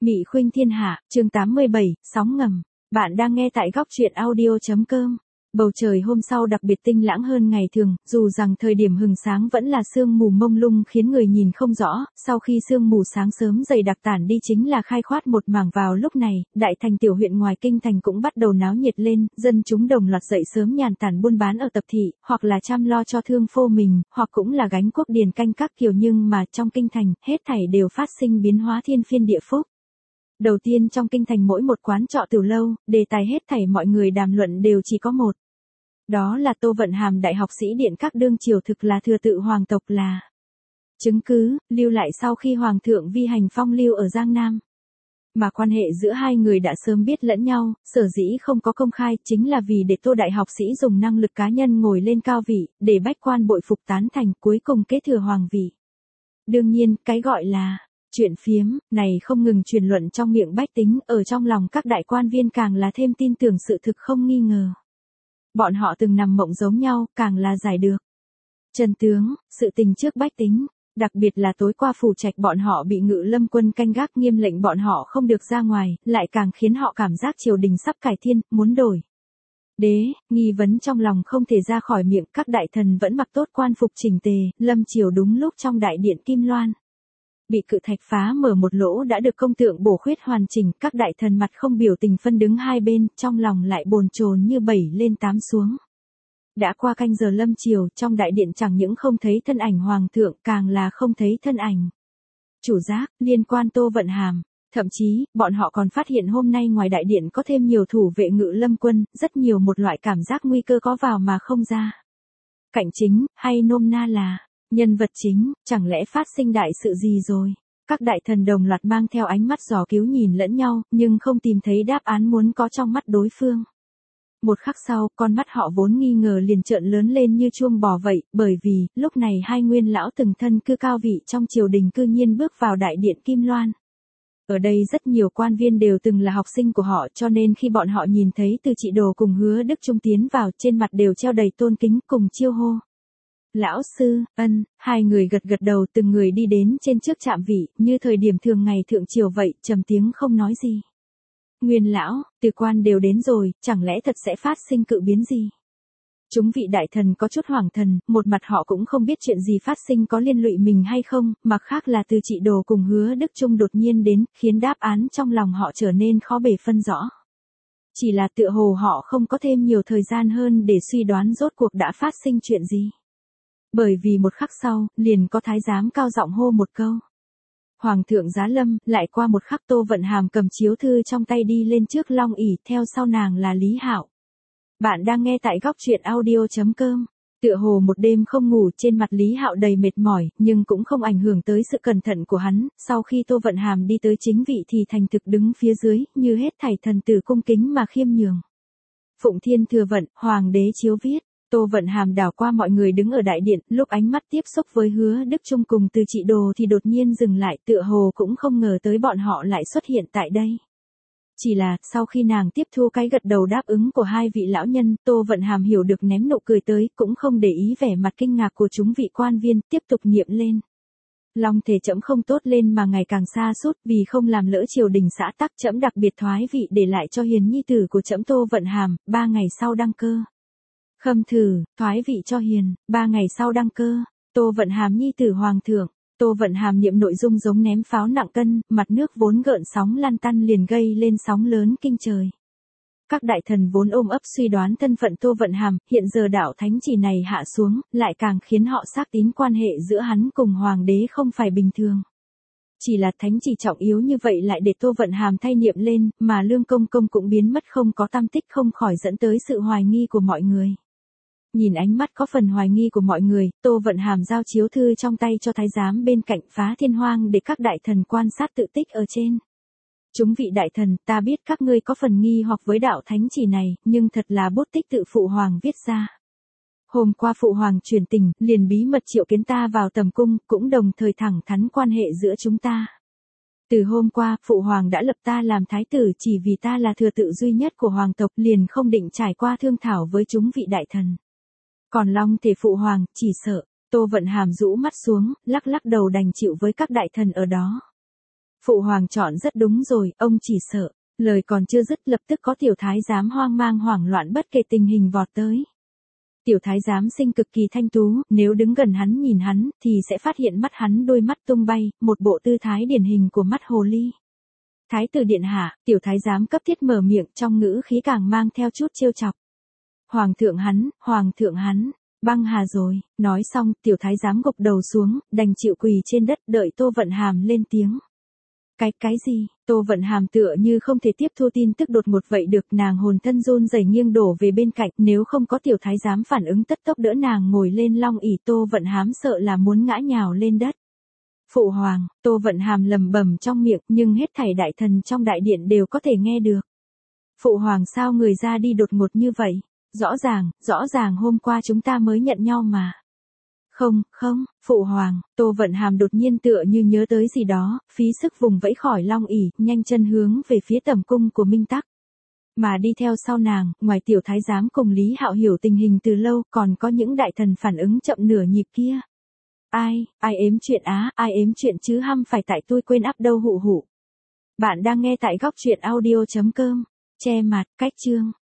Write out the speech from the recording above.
Mị Khuynh Thiên Hạ, chương 87, sóng ngầm. Bạn đang nghe tại góc truyện audio.com. Bầu trời hôm sau đặc biệt tinh lãng hơn ngày thường, dù rằng thời điểm hừng sáng vẫn là sương mù mông lung khiến người nhìn không rõ, sau khi sương mù sáng sớm dày đặc tản đi chính là khai khoát một mảng vào lúc này, đại thành tiểu huyện ngoài kinh thành cũng bắt đầu náo nhiệt lên, dân chúng đồng loạt dậy sớm nhàn tản buôn bán ở tập thị, hoặc là chăm lo cho thương phô mình, hoặc cũng là gánh cuốc điền canh các kiểu, nhưng mà trong kinh thành, hết thảy đều phát sinh biến hóa thiên phiên địa phúc. Đầu tiên trong kinh thành mỗi một quán trọ tiểu lâu, đề tài hết thảy mọi người đàm luận đều chỉ có một. Đó là Tô Vận Hàm đại học sĩ điện các đương triều thực là thừa tự hoàng tộc là chứng cứ, lưu lại sau khi hoàng thượng vi hành phong lưu ở Giang Nam. Mà quan hệ giữa hai người đã sớm biết lẫn nhau, sở dĩ không có công khai chính là vì để Tô đại học sĩ dùng năng lực cá nhân ngồi lên cao vị, để bách quan bội phục tán thành cuối cùng kế thừa hoàng vị. Đương nhiên, cái gọi là chuyện phiếm này không ngừng truyền luận trong miệng bách tính, ở trong lòng các đại quan viên càng là thêm tin tưởng sự thực không nghi ngờ. Bọn họ từng nằm mộng giống nhau, càng là giải được chân tướng, sự tình trước bách tính, đặc biệt là tối qua phủ trạch bọn họ bị Ngự Lâm quân canh gác nghiêm lệnh bọn họ không được ra ngoài, lại càng khiến họ cảm giác triều đình sắp cải thiên, muốn đổi đế, nghi vấn trong lòng không thể ra khỏi miệng, các đại thần vẫn mặc tốt quan phục chỉnh tề, lâm triều đúng lúc trong đại điện Kim Loan. Bị cự thạch phá mở một lỗ đã được công tượng bổ khuyết hoàn chỉnh, các đại thần mặt không biểu tình phân đứng hai bên, trong lòng lại bồn chồn như 7 lên 8 xuống. Đã qua canh giờ lâm chiều, trong đại điện chẳng những không thấy thân ảnh hoàng thượng, càng là không thấy thân ảnh chủ giác, liên quan Tô Vận Hàm. Thậm chí, bọn họ còn phát hiện hôm nay ngoài đại điện có thêm nhiều thủ vệ Ngự Lâm quân, rất nhiều một loại cảm giác nguy cơ có vào mà không ra. Cảnh chính, hay nôm na là nhân vật chính, chẳng lẽ phát sinh đại sự gì rồi? Các đại thần đồng loạt mang theo ánh mắt dò cứu nhìn lẫn nhau, nhưng không tìm thấy đáp án muốn có trong mắt đối phương. Một khắc sau, con mắt họ vốn nghi ngờ liền trợn lớn lên như chuông bò vậy, bởi vì, lúc này hai nguyên lão từng thân cư cao vị trong triều đình cư nhiên bước vào đại điện Kim Loan. Ở đây rất nhiều quan viên đều từng là học sinh của họ, cho nên khi bọn họ nhìn thấy Từ Trị Đồ cùng Hứa Đức Trung tiến vào, trên mặt đều treo đầy tôn kính cùng chiêu hô. Lão sư, ân, hai người gật gật đầu, từng người đi đến trên trước trạm vị, như thời điểm thường ngày thượng triều vậy, trầm tiếng không nói gì. Nguyên lão, từ quan đều đến rồi, chẳng lẽ thật sẽ phát sinh cự biến gì? Chúng vị đại thần có chút hoảng thần, một mặt họ cũng không biết chuyện gì phát sinh có liên lụy mình hay không, mặt khác là Từ Trị Đồ cùng Hứa Đức Trung đột nhiên đến, khiến đáp án trong lòng họ trở nên khó bề phân rõ. Chỉ là tựa hồ họ không có thêm nhiều thời gian hơn để suy đoán rốt cuộc đã phát sinh chuyện gì. Bởi vì một khắc sau, liền có thái giám cao giọng hô một câu. Hoàng thượng giá lâm, lại qua một khắc Tô Vận Hàm cầm chiếu thư trong tay đi lên trước long ỷ, theo sau nàng là Lý Hạo. Bạn đang nghe tại góc truyện audio.com. Tựa hồ một đêm không ngủ, trên mặt Lý Hạo đầy mệt mỏi, nhưng cũng không ảnh hưởng tới sự cẩn thận của hắn, sau khi Tô Vận Hàm đi tới chính vị thì thành thực đứng phía dưới, như hết thảy thần tử cung kính mà khiêm nhường. Phụng Thiên Thừa Vận, Hoàng đế chiếu viết. Tô Vận Hàm đảo qua mọi người đứng ở đại điện, lúc ánh mắt tiếp xúc với Hứa Đức Trung cùng Từ Trị Đồ thì đột nhiên dừng lại, tựa hồ cũng không ngờ tới bọn họ lại xuất hiện tại đây. Chỉ là, sau khi nàng tiếp thu cái gật đầu đáp ứng của hai vị lão nhân, Tô Vận Hàm hiểu được ném nụ cười tới, cũng không để ý vẻ mặt kinh ngạc của chúng vị quan viên, tiếp tục niệm lên. Long thể trẫm không tốt lên mà ngày càng xa sút, vì không làm lỡ triều đình xã tắc, trẫm đặc biệt thoái vị để lại cho hiền nhi tử của trẫm Tô Vận Hàm, 3 ngày sau đăng cơ. Khâm thử, thoái vị cho hiền, 3 ngày sau đăng cơ, Tô Vận Hàm nhi tử hoàng thượng. Tô Vận Hàm niệm nội dung giống ném pháo nặng cân, mặt nước vốn gợn sóng lăn tăn liền gây lên sóng lớn kinh trời. Các đại thần vốn ôm ấp suy đoán thân phận Tô Vận Hàm, hiện giờ đạo thánh chỉ này hạ xuống, lại càng khiến họ xác tín quan hệ giữa hắn cùng hoàng đế không phải bình thường. Chỉ là thánh chỉ trọng yếu như vậy lại để Tô Vận Hàm thay niệm lên, mà Lương Công Công cũng biến mất không có tăm tích, không khỏi dẫn tới sự hoài nghi của mọi người. Nhìn ánh mắt có phần hoài nghi của mọi người, Tô Vận Hàm giao chiếu thư trong tay cho thái giám bên cạnh Phá Thiên Hoang để các đại thần quan sát tự tích ở trên. Chúng vị đại thần, ta biết các ngươi có phần nghi hoặc với đạo thánh chỉ này, nhưng thật là bút tích tự phụ hoàng viết ra. Hôm qua phụ hoàng truyền tình, liền bí mật triệu kiến ta vào tầm cung, cũng đồng thời thẳng thắn quan hệ giữa chúng ta. Từ hôm qua, phụ hoàng đã lập ta làm thái tử chỉ vì ta là thừa tự duy nhất của hoàng tộc, liền không định trải qua thương thảo với chúng vị đại thần. Còn long thể phụ hoàng, chỉ sợ, Tô Vận Hàm rũ mắt xuống, lắc lắc đầu đành chịu với các đại thần ở đó. Phụ hoàng chọn rất đúng rồi, ông chỉ sợ. Lời còn chưa dứt lập tức có tiểu thái giám hoang mang hoảng loạn bất kể tình hình vọt tới. Tiểu thái giám sinh cực kỳ thanh tú, nếu đứng gần hắn nhìn hắn, thì sẽ phát hiện mắt hắn đôi mắt tung bay, một bộ tư thái điển hình của mắt hồ ly. Thái tử điện hạ, tiểu thái giám cấp thiết mở miệng trong ngữ khí càng mang theo chút trêu chọc. Hoàng thượng hắn, băng hà rồi, nói xong, tiểu thái giám gục đầu xuống, đành chịu quỳ trên đất đợi Tô Vận Hàm lên tiếng. Cái gì? Tô Vận Hàm tựa như không thể tiếp thu tin tức đột ngột vậy được, nàng hồn thân run rẩy nghiêng đổ về bên cạnh, nếu không có tiểu thái giám phản ứng tất tốc đỡ nàng ngồi lên long ỷ, Tô Vận Hàm sợ là muốn ngã nhào lên đất. Phụ hoàng, Tô Vận Hàm lẩm bẩm trong miệng, nhưng hết thảy đại thần trong đại điện đều có thể nghe được. Phụ hoàng sao người ra đi đột ngột như vậy? Rõ ràng hôm qua chúng ta mới nhận nhau mà. Không, phụ hoàng, Tô Vận Hàm đột nhiên tựa như nhớ tới gì đó, phí sức vùng vẫy khỏi long ỷ, nhanh chân hướng về phía tẩm cung của Minh Tắc. Mà đi theo sau nàng, ngoài tiểu thái giám cùng Lý Hạo hiểu tình hình từ lâu, còn có những đại thần phản ứng chậm nửa nhịp kia. Ai ếm chuyện chứ hăm phải tại tôi quên áp đâu hụ hụ. Bạn đang nghe tại góc truyện audio.com, che mặt, cách chương.